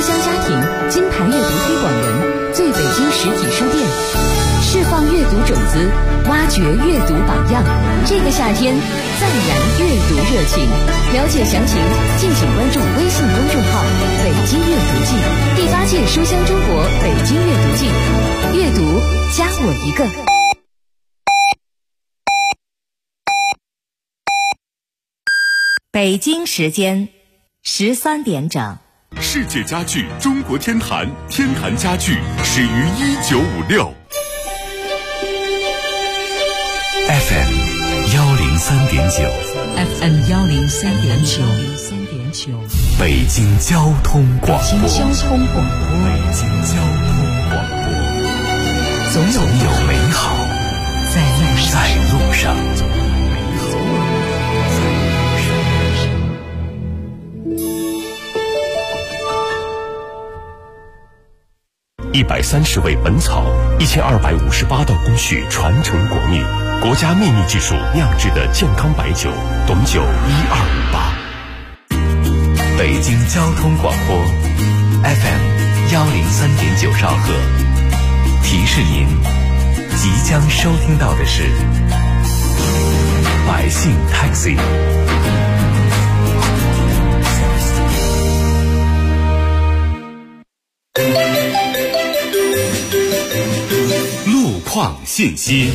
香家庭金牌阅读推广人，最北京实体书店，释放阅读种子，挖掘阅读榜样。这个夏天赞燃阅读热情，了解详情敬请关注微信公众号北京阅读季，第8届书香中国北京阅读季，阅读加我一个。 北京时间13点整。 世界家具中国天坛，天坛家具始于1956。 FM 103.9 FM 103.9 北京交通广播。 北京交通广播。 总有美好在路上。130味本草，1258道工序传承国秘，国家秘密技术酿制的健康白酒，董酒1258。北京交通广播 FM 103.9兆赫，提示您即将收听到的是百姓 Taxi。路况信息。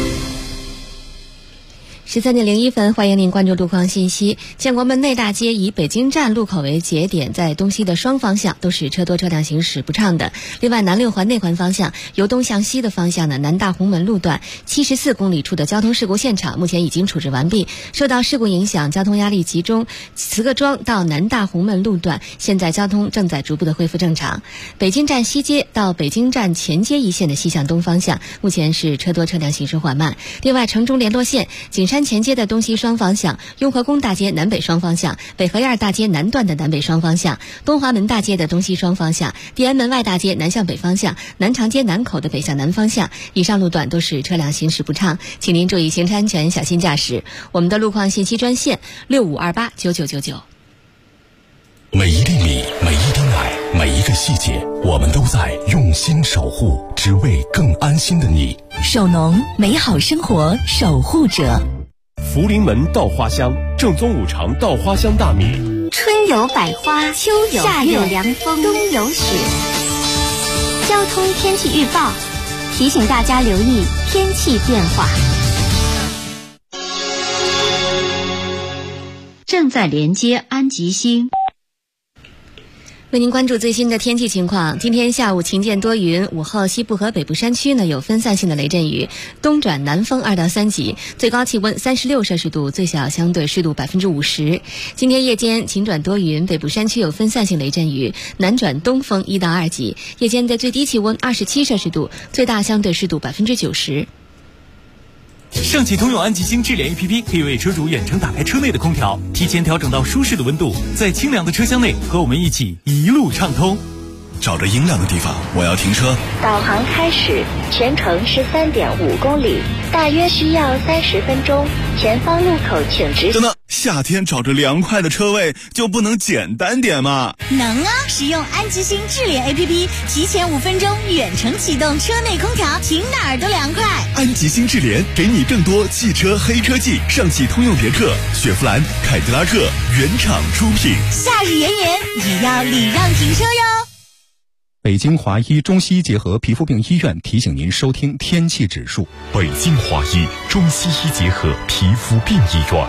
13点01分，欢迎您关注路况信息。建国门内大街以北京站路口为节点，在东西的双方向都是车多车辆行驶不畅的。另外，南6环内环方向由东向西的方向呢，南大红门路段74公里处的交通事故现场目前已经处置完毕。受到事故影响，交通压力集中，慈各庄到南大红门路段现在交通正在逐步的恢复正常。北京站西街到北京站前街一线的西向东方向目前是车多车辆行驶缓慢。另外，城中联络线景山前街的东西双方向，雍和宫大街南北双方向，北河沿大街南段的南北双方向，东华门大街的东西双方向，地安门外大街南向北方向，南长街南口的北向南方向，以上路段都是车辆行驶不畅，请您注意行车安全，小心驾驶。我们的路况信息专线65289999。 每一粒米，每一滴奶，每一个细节，我们都在用心守护，只为更安心的你。 首农，美好生活守护者。 福临门稻花香，正宗5常稻花香大米。 春有百花，秋有夏有凉风，冬有雪。交通天气预报提醒大家留意天气变化。 正在连接安吉星。 为您关注最新的天气情况。今天下午晴见多云，午后西部和北部山区呢有分散性的雷阵雨，东转南风2到3级，最高气温36摄氏度，最小相对湿度50%。今天夜间晴转多云，北部山区有分散性雷阵雨，南转东风1到2级，夜间的最低气温27摄氏度，最大相对湿度90%。 上汽通用安吉星智联 APP 可以为车主远程打开车内的空调，提前调整到舒适的温度，在清凉的车厢内和我们一起一路畅通。 找着阴凉的地方，我要停车。 导航开始，全程13.5公里，大约需要30分钟。前方路口请直行。 等等，夏天找着凉快的车位就不能简单点吗？ 能啊！使用安吉星智联 APP， 提前5分钟远程启动车内空调，停哪儿都凉快。 安吉星智联给你更多汽车黑科技，上汽通用别克、雪佛兰、凯迪拉克原厂出品。 夏日炎炎，也要礼让停车哟。 北京华医中西医结合皮肤病医院提醒您收听天气指数。 北京华医中西医结合皮肤病医院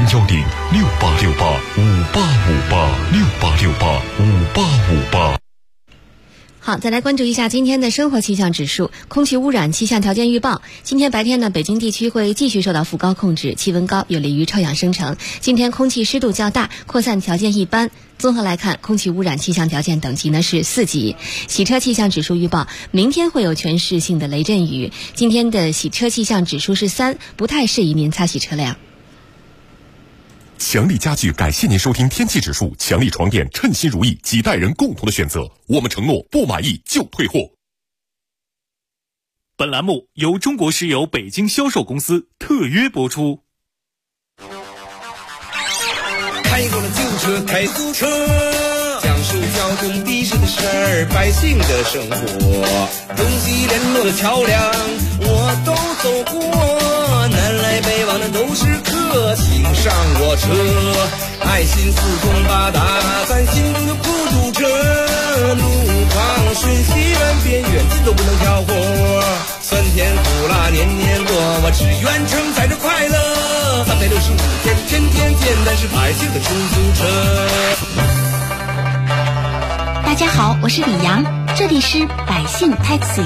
，0106868585858，68685858。 好，再来关注一下今天的生活气象指数。空气污染气象条件预报，今天白天呢，北京地区会继续受到副高控制，气温高，有利于超氧生成。今天空气湿度较大，扩散条件一般。综合来看，空气污染气象条件等级呢是4级。洗车气象指数预报，明天会有全市性的雷阵雨。今天的洗车气象指数是3，不太适宜您擦洗车辆。 强力家具感谢您收听天气指数，强力床垫称心如意，几代人共同的选择，我们承诺不满意就退货。 本栏目由中国石油北京销售公司特约播出。 开过了旧车，开租车，讲述交通地市的事儿，百姓的生活，东西联络的桥梁我都走过，南来北往的都是客，请上我车，爱心四通八达，咱心中的孤独者，路旁瞬息万变，远近都不能挑活，酸甜苦辣年年过，我只愿承载着快乐，365天天天天，但是百姓的出租车。 大家好，我是李阳，这里是百姓 Taxi。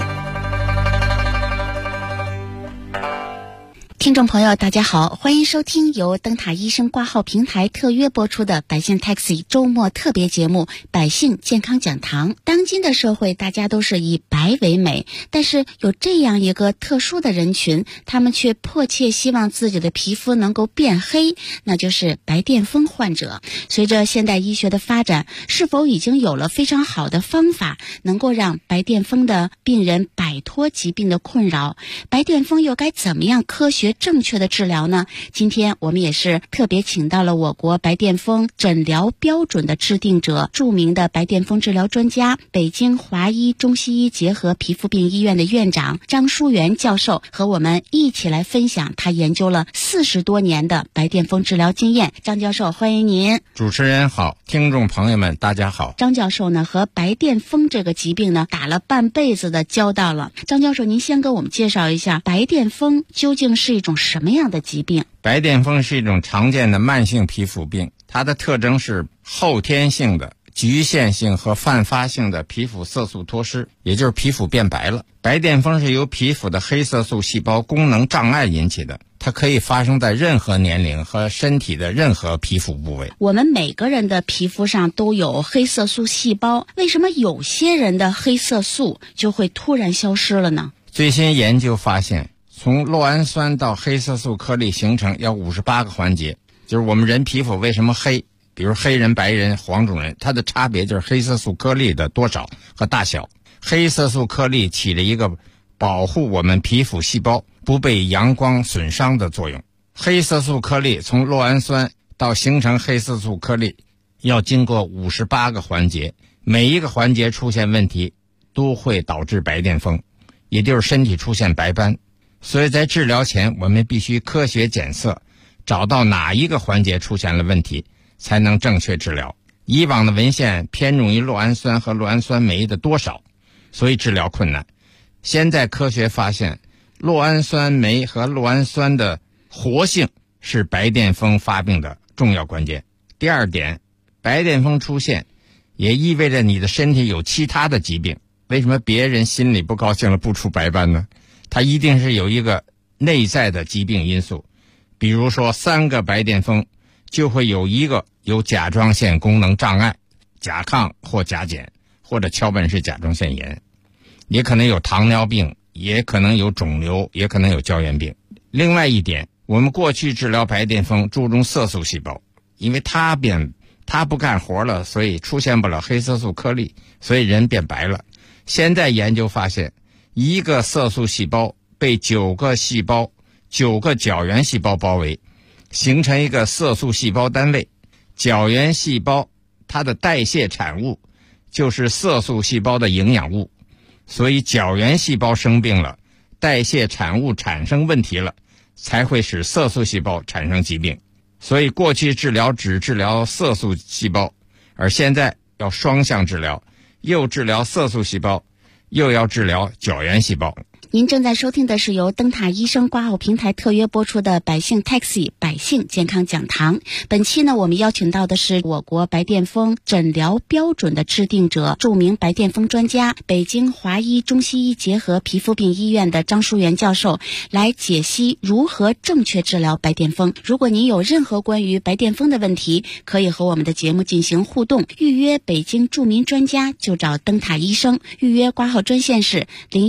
听众朋友大家好，欢迎收听由灯塔医生挂号平台特约播出的百姓 Taxi 周末特别节目百姓健康讲堂。当今的社会大家都是以白为美，但是有这样一个特殊的人群，他们却迫切希望自己的皮肤能够变黑，那就是白癜风患者。随着现代医学的发展，是否已经有了非常好的方法能够让白癜风的病人摆脱疾病的困扰？白癜风又该怎么样科学正确的治疗呢？今天我们也是特别请到了我国白癜风诊疗标准的制定者，著名的白癜风治疗专家，北京华医中西医结合皮肤病医院的院长张淑媛教授，和我们一起来分享他研究了40多年的白癜风治疗经验。张教授，欢迎您。 主持人好，听众朋友们大家好。 张教授呢和白癜风这个疾病呢打了半辈子的交道了。张教授，您先给我们介绍一下白癜风究竟是一种什么样的疾病？ 白癜风是一种常见的慢性皮肤病，它的特征是后天性的、局限性和泛发性的皮肤色素脱失，也就是皮肤变白了。白癜风是由皮肤的黑色素细胞功能障碍引起的，它可以发生在任何年龄和身体的任何皮肤部位。 我们每个人的皮肤上都有黑色素细胞，为什么有些人的黑色素就会突然消失了呢？ 最新研究发现，从酪氨酸到黑色素颗粒形成要58个环节，就是我们人皮肤为什么黑，比如黑人、白人、黄种人，它的差别就是黑色素颗粒的多少和大小。黑色素颗粒起了一个保护我们皮肤细胞不被阳光损伤的作用。黑色素颗粒从酪氨酸到形成黑色素颗粒要经过58个环节，每一个环节出现问题都会导致白癜风，也就是身体出现白斑。所以在治疗前我们必须科学检测，找到哪一个环节出现了问题，才能正确治疗。以往的文献偏重于酪氨酸和酪氨酸酶的多少，所以治疗困难。现在科学发现，酪氨酸酶和酪氨酸的活性是白癜风发病的重要关键。第二点，白癜风出现也意味着你的身体有其他的疾病。为什么别人心里不高兴了不出白斑呢？它一定是有一个内在的疾病因素。比如说3个白癜风就会有一个有甲状腺功能障碍，甲亢或甲减，或者桥本氏甲状腺炎，也可能有糖尿病，也可能有肿瘤，也可能有胶原病。另外一点，我们过去治疗白癜风注重色素细胞，因为它不干活了，所以出现不了黑色素颗粒，所以人变白了。现在研究发现，一个色素细胞被9个角原细胞包围，形成一个色素细胞单位。角原细胞它的代谢产物就是色素细胞的营养物，所以角原细胞生病了，代谢产物产生问题了，才会使色素细胞产生疾病。所以过去治疗只治疗色素细胞，而现在要双向治疗，又治疗色素细胞，又要治疗角原细胞。 您正在收听的是由灯塔医生挂号平台特约播出的百姓 Taxi 百姓健康讲堂。本期呢，我们邀请到的是我国白癜风诊疗标准的制定者，著名白癜风专家，北京华医中西医结合皮肤病医院的张淑媛教授，来解析如何正确治疗白癜风。如果您有任何关于白癜风的问题，可以和我们的节目进行互动，预约北京著名专家就找灯塔医生。预约挂号专线是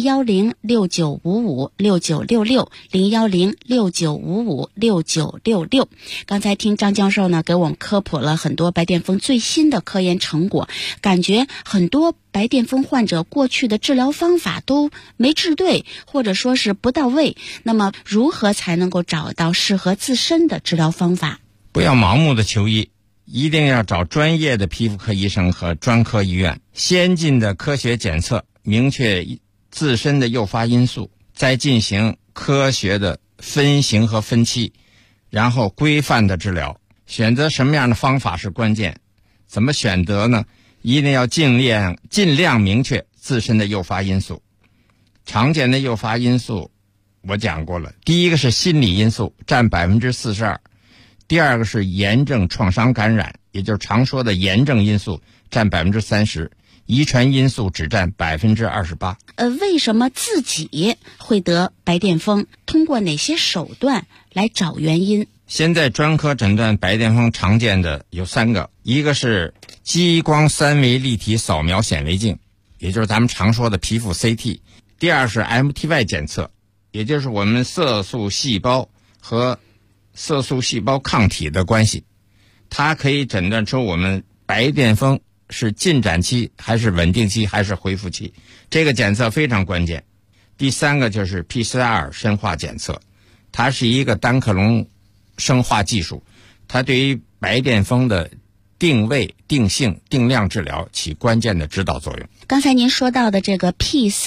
01069556966，01069556966。刚才听张教授呢给我们科普了很多白癜风最新的科研成果，感觉很多白癜风患者过去的治疗方法都没治对，或者说是不到位。那么如何才能够找到适合自身的治疗方法？ 不要盲目的求医， 一定要找专业的皮肤科医生和专科医院，先进的科学检测，明确自身的诱发因素，再进行科学的分型和分期，然后规范的治疗。选择什么样的方法是关键。怎么选择呢？一定要尽量明确自身的诱发因素。常见的诱发因素我讲过了，第一个是心理因素，占 42%， 第二个是炎症创伤感染，也就是常说的炎症因素，占 30%， 遗传因素只占 28%。 为什么自己会得白癜风？通过哪些手段来找原因？ 现在专科诊断白癜风常见的有3个，一个是激光三维立体扫描显微镜，也就是咱们常说的皮肤 CT。第二是 MTY 检测，也就是我们色素细胞和色素细胞抗体的关系，它可以诊断出我们白癜风是进展期还是稳定期还是恢复期，这个检测非常关键。第3个就是 PCR 生化检测，它是一个单克隆生化技术，它对于白癜风的定位、定性、定量治疗起关键的指导作用。 刚才您说到的这个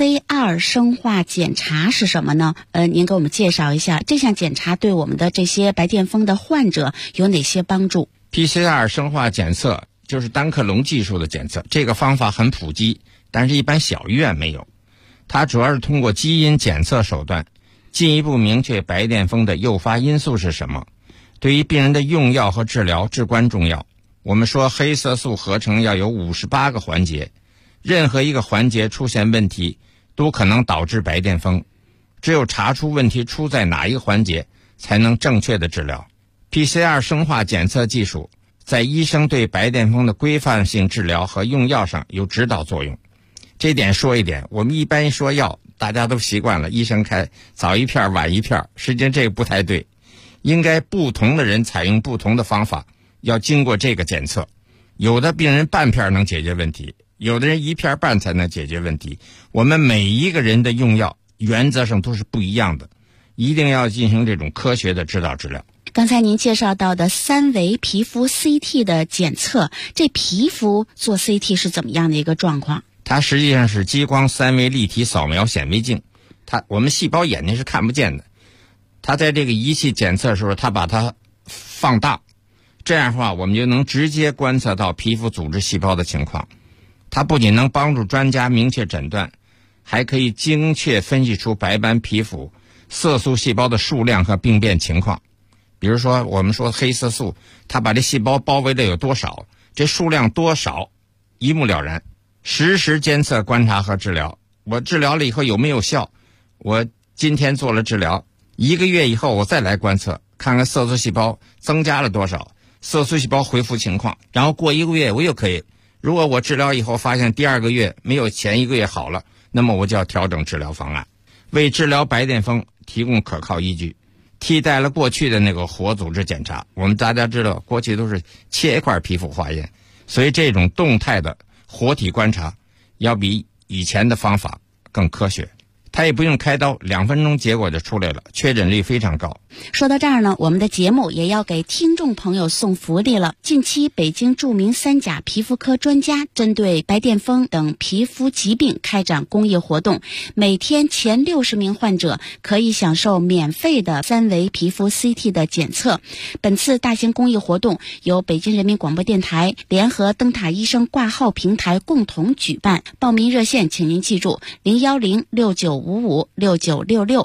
PCR 生化检查是什么呢？您给我们介绍一下，这项检查对我们的这些白癜风的患者有哪些帮助？ PCR 生化检测就是单克隆技术的检测，这个方法很普及，但是一般小医院没有。它主要是通过基因检测手段，进一步明确白癜风的诱发因素是什么，对于病人的用药和治疗至关重要。我们说黑色素合成要有58个环节，任何一个环节出现问题都可能导致白癜风，只有查出问题出在哪一个环节，才能正确的治疗。 PCR 生化检测技术在医生对白癜风的规范性治疗和用药上有指导作用。这点说一点，我们一般说药大家都习惯了，医生开早一片晚一片，实际上这个不太对，应该不同的人采用不同的方法，要经过这个检测。有的病人半片能解决问题，有的人1片半才能解决问题。我们每一个人的用药原则上都是不一样的，一定要进行这种科学的指导治疗。 刚才您介绍到的3维皮肤 CT 的检测，这皮肤做 CT 是怎么样的一个状况？ 它实际上是激光三维立体扫描显微镜，我们细胞眼睛是看不见的，它在这个仪器检测的时候，它把它放大，这样的话我们就能直接观测到皮肤组织细胞的情况。它不仅能帮助专家明确诊断，还可以精确分析出白斑皮肤色素细胞的数量和病变情况。比如说我们说黑色素，它把这细胞包围的有多少，这数量多少一目了然。实时监测观察和治疗，我治疗了以后有没有效，我今天做了治疗，1个月以后我再来观测，看看色素细胞增加了多少，色素细胞恢复情况，然后过1个月我又可以，如果我治疗以后发现第2个月没有前1个月好了，那么我就要调整治疗方案，为治疗白癜风提供可靠依据，替代了过去的那个活组织检查。我们大家知道过去都是切一块皮肤化验，所以这种动态的活体观察要比以前的方法更科学，它也不用开刀，2分钟结果就出来了，确诊率非常高。 说到这儿呢，我们的节目也要给听众朋友送福利了。近期北京著名3甲皮肤科专家针对白癜风等皮肤疾病开展公益活动，每天前60名患者可以享受免费的3维皮肤 CT 的检测。本次大型公益活动由北京人民广播电台联合灯塔医生挂号平台共同举办，报名热线请您记住01069556966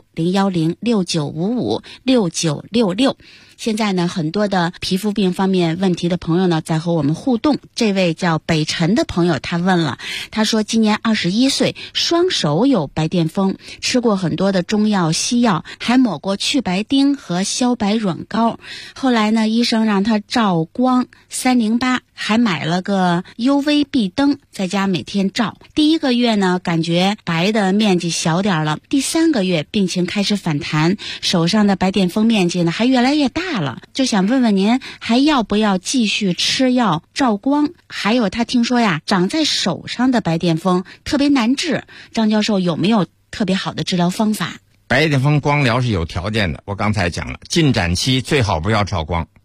01069556966。现在呢，很多的皮肤病方面问题的朋友呢，在和我们互动。这位叫北辰的朋友，他问了，他说今年21岁，双手有白癜风，吃过很多的中药西药，还抹过去白丁和消白软膏。后来呢，医生让他照光308，还买了个 UV 壁灯，在家每天照。第1个月呢，感觉白的面积小点了，第3个月病情开始反弹，手上的白癜风面积呢还越来越大了，就想问问您还要不要继续吃药照光？还有他听说呀，长在手上的白癜风特别难治，张教授有没有特别好的治疗方法？ 白癜风光疗是有条件的，我刚才讲了，进展期最好不要照光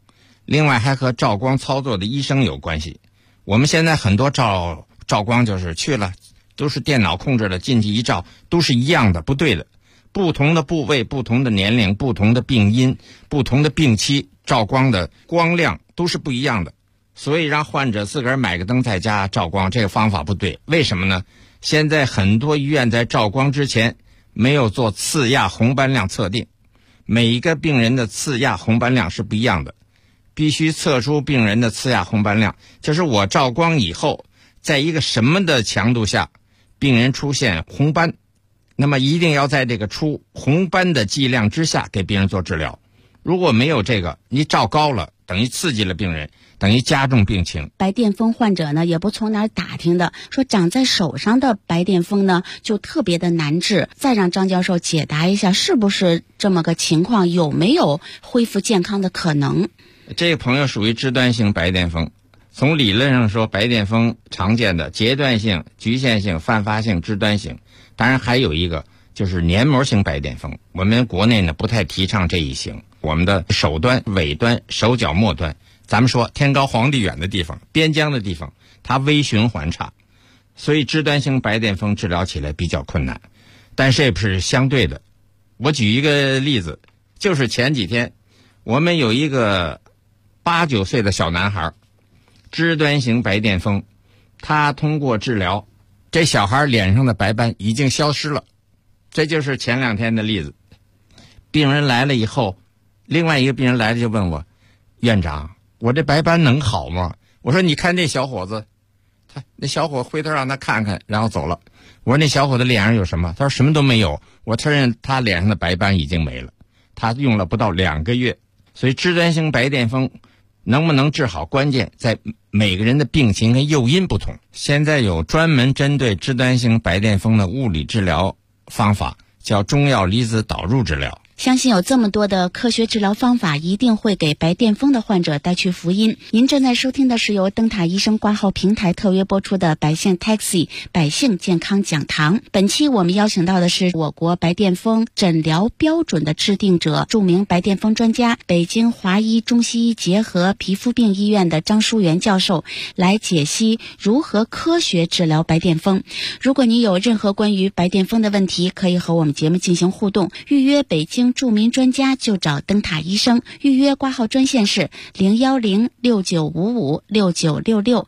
另外还和照光操作的医生有关系。我们现在很多照光就是去了，都是电脑控制的，进去一照都是一样的，不对的。不同的部位、不同的年龄、不同的病因、不同的病期，照光的光亮都是不一样的。所以让患者自个儿买个灯在家照光，这个方法不对。为什么呢？现在很多医院在照光之前没有做次亚红斑量测定，每一个病人的次亚红斑量是不一样的，必须测出病人的次亚红斑量，就是我照光以后在一个什么的强度下病人出现红斑，那么一定要在这个出红斑的剂量之下给病人做治疗。如果没有这个，你照高了等于刺激了病人，等于加重病情。 白癜风患者呢，也不从哪儿打听的，说长在手上的白癜风呢就特别的难治。再让张教授解答一下，是不是这么个情况，有没有恢复健康的可能？ 这个朋友属于肢端性白癜风。从理论上说，白癜风常见的阶段性、局限性、泛发性、肢端性，当然还有一个就是黏膜性白癜风。我们国内呢不太提倡这一型。我们的手端、尾端、手脚末端，咱们说天高皇帝远的地方、边疆的地方，它微循环差，所以肢端性白癜风治疗起来比较困难。但是也不是相对的。我举一个例子，就是前几天我们有一个8、9岁的小男孩，肢端性白癜风，他通过治疗，这小孩脸上的白斑已经消失了。这就是前2天的例子。病人来了以后，另外一个病人来了就问我，院长，我这白斑能好吗？我说你看这小伙子，那小伙回头让他看看，然后走了。我说那小伙子脸上有什么？他说什么都没有。我承认他脸上的白斑已经没了，他用了不到2个月。所以肢端性白癜风能不能治好，关键在每个人的病情跟诱因不同。现在有专门针对肢端性白癜风的物理治疗方法，叫中药离子导入治疗。 相信有这么多的科学治疗方法，一定会给白癜风的患者带去福音。您正在收听的是由灯塔医生挂号平台特约播出的百姓 Taxi 百姓健康讲堂。本期我们邀请到的是我国白癜风诊疗标准的制定者、著名白癜风专家、北京华医中西医结合皮肤病医院的张淑媛教授，来解析如何科学治疗白癜风。如果你有任何关于白癜风的问题，可以和我们节目进行互动，预约北京著名专家就找灯塔医生。预约挂号专线是01069556966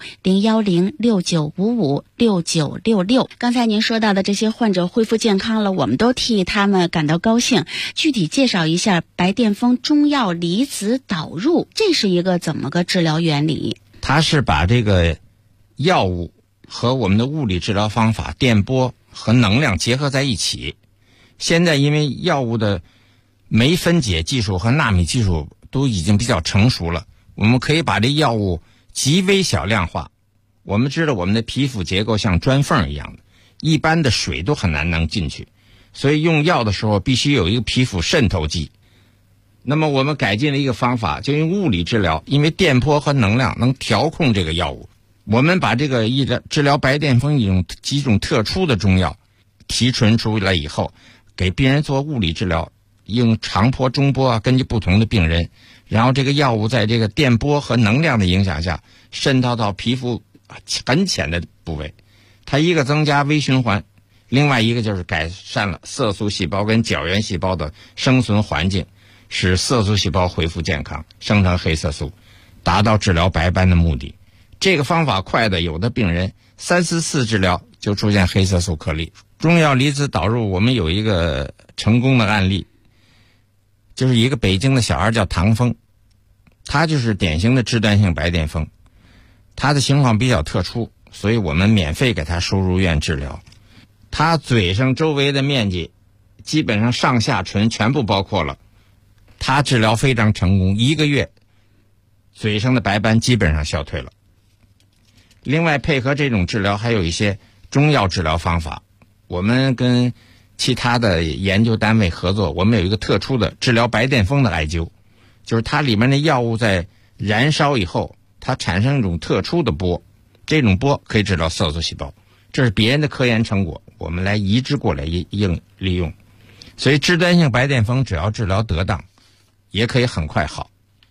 01069556966。刚才您说到的这些患者恢复健康了，我们都替他们感到高兴。具体介绍一下白癜风中药离子导入，这是一个怎么个治疗原理？ 它是把这个药物和我们的物理治疗方法、电波和能量结合在一起。现在因为药物的酶分解技术和纳米技术都已经比较成熟了，我们可以把这药物极微小量化。我们知道我们的皮肤结构像砖缝一样的，一般的水都很难能进去，所以用药的时候必须有一个皮肤渗透剂。那么我们改进了一个方法，就用物理治疗，因为电波和能量能调控这个药物。我们把这个治疗白癜风几种特殊的中药提纯出来以后，给病人做物理治疗，用长波、中波根据不同的病人，然后这个药物在这个电波和能量的影响下渗透到皮肤很浅的部位。它一个增加微循环，另外一个就是改善了色素细胞跟角原细胞的生存环境，使色素细胞恢复健康，生成黑色素，达到治疗白斑的目的。这个方法快的，有的病人3、4次治疗就出现黑色素颗粒。中药离子导入，我们有一个成功的案例，就是一个北京的小孩叫唐峰，他就是典型的肢端性白癜风，他的情况比较特殊，所以我们免费给他收入院治疗。他嘴上周围的面积基本上上下唇全部包括了，他治疗非常成功，1个月嘴上的白斑基本上消退了。另外配合这种治疗还有一些中药治疗方法，我们跟其他的研究单位合作，我们有一个特殊的治疗白癜风的艾灸，就是它里面的药物在燃烧以后，它产生一种特殊的波，这种波可以治疗色素细胞，这是别人的科研成果，我们来移植过来利用。所以肢端性白癜风只要治疗得当，也可以很快好。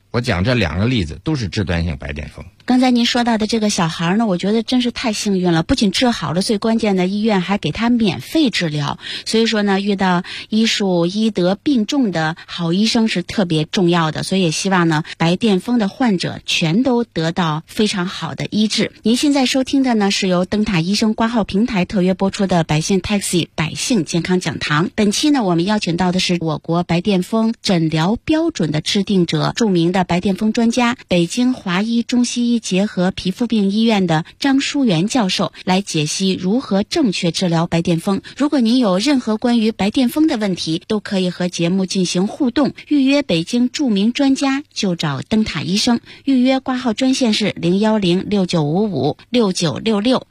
我讲这2个例子都是肢端性白癜风。 刚才您说到的这个小孩呢，我觉得真是太幸运了，不仅治好了，最关键的医院还给他免费治疗。所以说呢，遇到医术医德并重的好医生是特别重要的，所以也希望呢，白癜风的患者全都得到非常好的医治。您现在收听的呢，是由灯塔医生挂号平台特约播出的百姓 Taxi 百姓健康讲堂。本期呢，我们邀请到的是我国白癜风诊疗标准的制定者，著名的白癜风专家，北京华医中西医结合皮肤病医院的张淑媛教授，来解析如何正确治疗白癜风。如果您有任何关于白癜风的问题，都可以和节目进行互动，预约北京著名专家就找灯塔医生。预约挂号专线是01069556966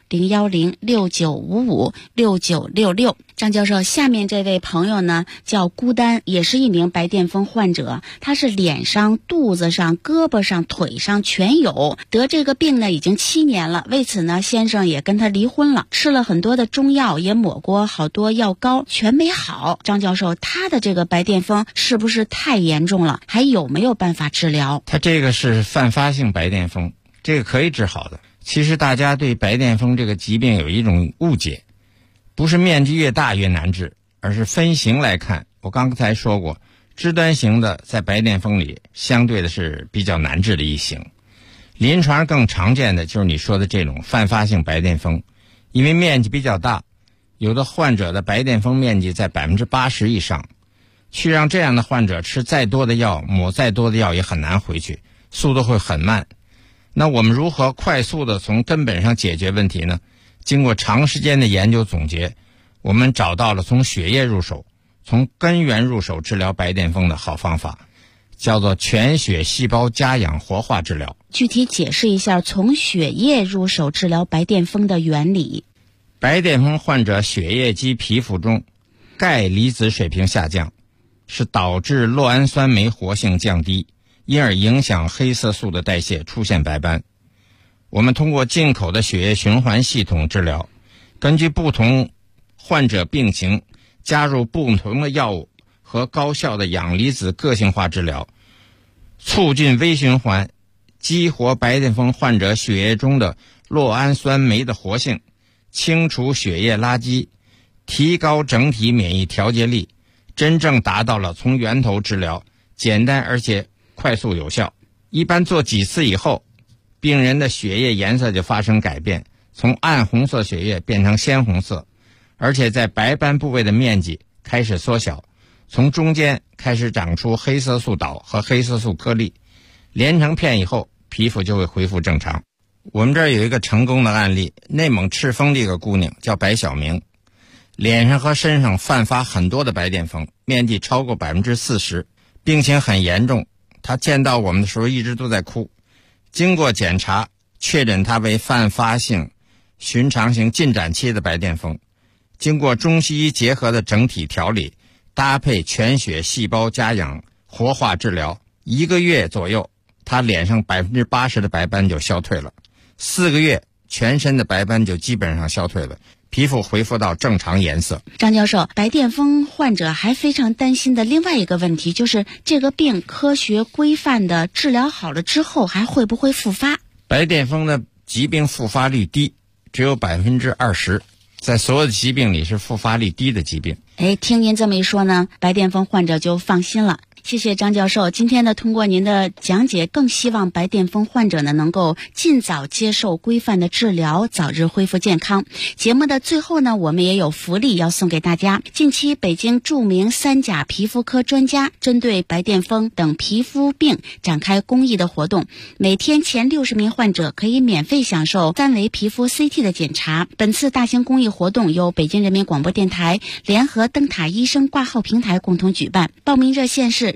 01069556966。张教授，下面这位朋友呢叫孤单，也是一名白癜风患者，他是脸上、肚子上、胳膊上、腿上全有，得这个病呢已经7年了。为此呢，先生也跟他离婚了，吃了很多的中药，也抹过好多药膏，全没好。张教授，他的这个白癜风是不是太严重了？还有没有办法治疗？ 他这个是泛发性白癜风，这个可以治好的。其实大家对白癜风这个疾病有一种误解，不是面积越大越难治，而是分型来看。我刚才说过，肢端型的在白癜风里相对的是比较难治的一型。临床更常见的就是你说的这种泛发性白癜风，因为面积比较大，有的患者的白癜风面积在 80% 以上，去让这样的患者吃再多的药，抹再多的药也很难回去，速度会很慢。那我们如何快速的从根本上解决问题呢？经过长时间的研究总结，我们找到了从血液入手，从根源入手治疗白癜风的好方法，叫做全血细胞加氧活化治疗。 具体解释一下从血液入手治疗白癜风的原理。 白癜风患者血液及皮肤中钙离子水平下降，是导致酪氨酸酶活性降低，因而影响黑色素的代谢，出现白斑。我们通过进口的血液循环系统治疗，根据不同患者病情加入不同的药物和高效的氧离子个性化治疗，促进微循环，激活白癜风患者血液中的酪氨酸酶的活性，清除血液垃圾，提高整体免疫调节力，真正达到了从源头治疗，简单而且快速有效。一般做几次以后，病人的血液颜色就发生改变，从暗红色血液变成鲜红色，而且在白斑部位的面积开始缩小，从中间开始长出黑色素岛和黑色素颗粒，连成片以后，皮肤就会恢复正常。我们这儿有一个成功的案例，内蒙赤峰这个姑娘叫白晓明，脸上和身上泛发很多的白癜风，面积超过 40%， 病情很严重。她见到我们的时候一直都在哭，经过检查确诊她为泛发性寻常型进展期的白癜风，经过中西医结合的整体调理，搭配全血细胞加氧活化治疗，1个月左右，她脸上 80% 的白斑就消退了，4个月全身的白斑就基本上消退了，皮肤恢复到正常颜色。 张教授，白癜风患者还非常担心的另外一个问题，就是这个病科学规范的治疗好了之后还会不会复发？ 白癜风的疾病复发率低，只有 20%， 在所有的疾病里是复发率低的疾病。 听您这么一说呢，白癜风患者就放心了。谢谢张教授，今天呢，通过您的讲解，更希望白癜风患者呢能够尽早接受规范的治疗，早日恢复健康。节目的最后呢，我们也有福利要送给大家。近期北京著名3甲皮肤科专家针对白癜风等皮肤病展开公益的活动，每天前60名患者可以免费享受3维皮肤 CT 的检查。本次大型公益活动由北京人民广播电台联合灯塔医生挂号平台共同举办，报名热线是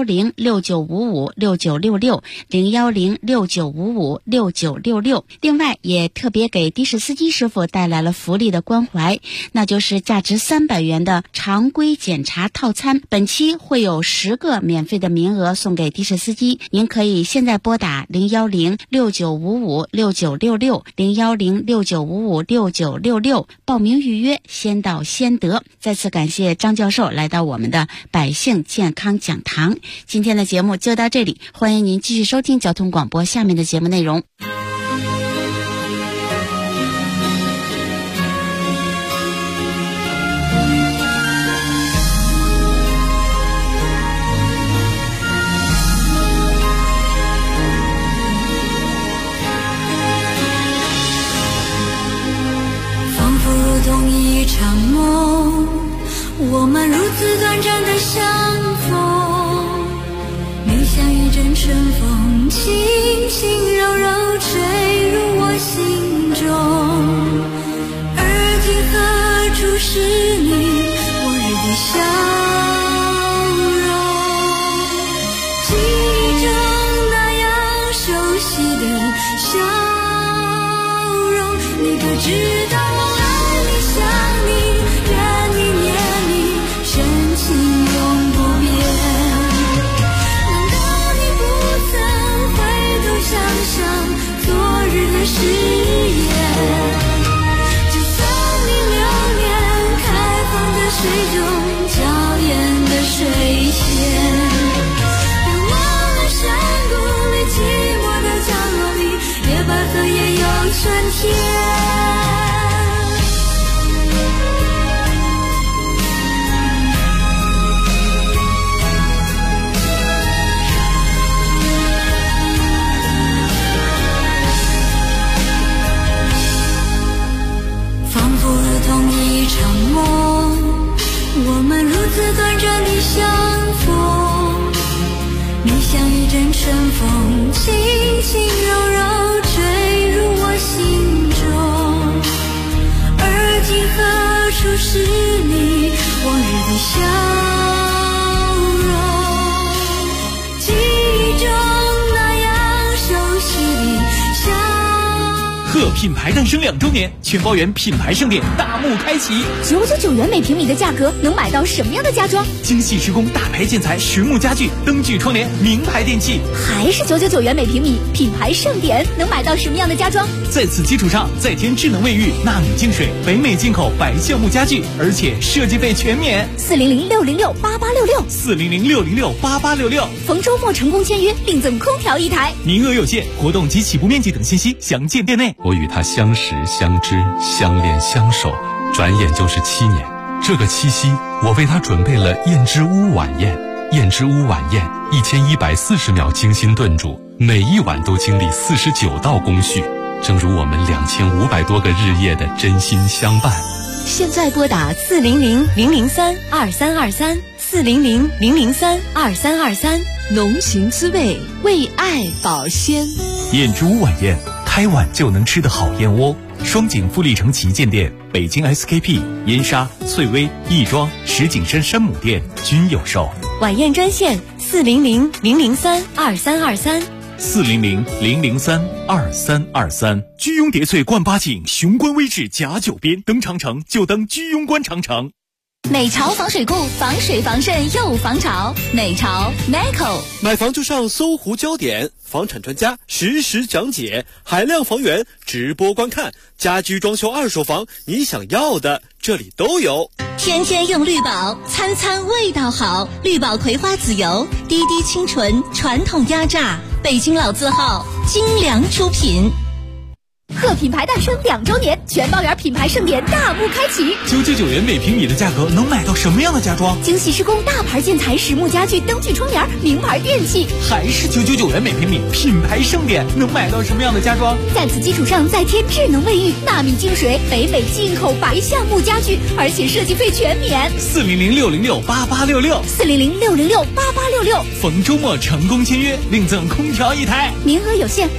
01069556966 01069556966。另外也特别给的士司机师傅带来了福利的关怀，那就是价值300元的常规检查套餐，本期会有10个免费的名额送给的士司机，您可以现在拨打01069556966 01069556966报名预约，先到先得。再次感谢张教授来到我们的百姓健康讲讲堂。今天的节目就到这里，欢迎您继续收听交通广播下面的节目内容。 同一场梦，我们如此短暂的相逢，你像一阵春风，轻轻柔柔吹入我心中。而今何处是你往日的笑容？记忆中那样熟悉的笑容，你可知道梦想你，愿你念你，深情永不变。难道你不曾回头想想昨日的誓言？就像你流年开放的水中娇艳的水仙，别忘了山谷里寂寞的角落里，野百合也有春天。同一场梦，我们如此短暂的相逢，你像一阵春风，轻轻柔柔吹入我心中。而今何处是你往日的笑容？记忆中那样熟悉的笑容。 贺品牌诞生2周年，全包圆品牌盛典大幕开启。 999元每平米的价格，能买到什么样的家装？ 精细施工、大牌建材、实木家具、灯具窗帘、名牌电器， 还是999元每平米，品牌盛典能买到什么样的家装？ 在此基础上再添智能卫浴、纳米净水、北美进口白橡木家具，而且设计费全免。 400-606-8866，400-606-8866，逢周末成功签约，另赠空调1台， 名额有限，活动及起步面积等信息详见店内。 我与他相识、相知、相恋、相守，转眼就是7年。这个七夕，我为他准备了燕之屋晚宴。燕之屋晚宴1140秒精心炖煮，每一碗都经历49道工序，正如我们2500多个日夜的真心相伴。 现在拨打400-003-2323，400-003-2323，浓情滋味，为爱保鲜。 燕之屋晚宴，开碗就能吃的好燕窝。双井富力城旗舰店、北京 SKP、燕莎、翠微、亦庄、石景山山姆店均有售。 晚宴专线 400-003-2323，400-003-2323。居庸叠翠冠八景，雄关威志甲9边。登长城就登居庸关长城。 美潮防水库，防水防渗又防潮。美潮 Meco， 买房就上搜狐焦点，房产专家实时讲解，海量房源直播观看，家居装修二手房，你想要的这里都有。 天天用绿宝，餐餐味道好。绿宝葵花籽油，滴滴清纯，传统压榨，北京老字号，精良出品。贺品牌诞生2周年，全包圆品牌盛典大幕开启。 999元每平米的价格，能买到什么样的家装？ 精细施工、大牌建材、实木家具、灯具窗帘、名牌电器， 还是999元每平米，品牌盛典能买到什么样的家装？ 在此基础上再添智能卫浴、纳米净水、北美进口白橡木家具，而且设计费全免。 400-606-8866，400-606-8866，逢周末成功签约，另赠空调1台， 名额有限。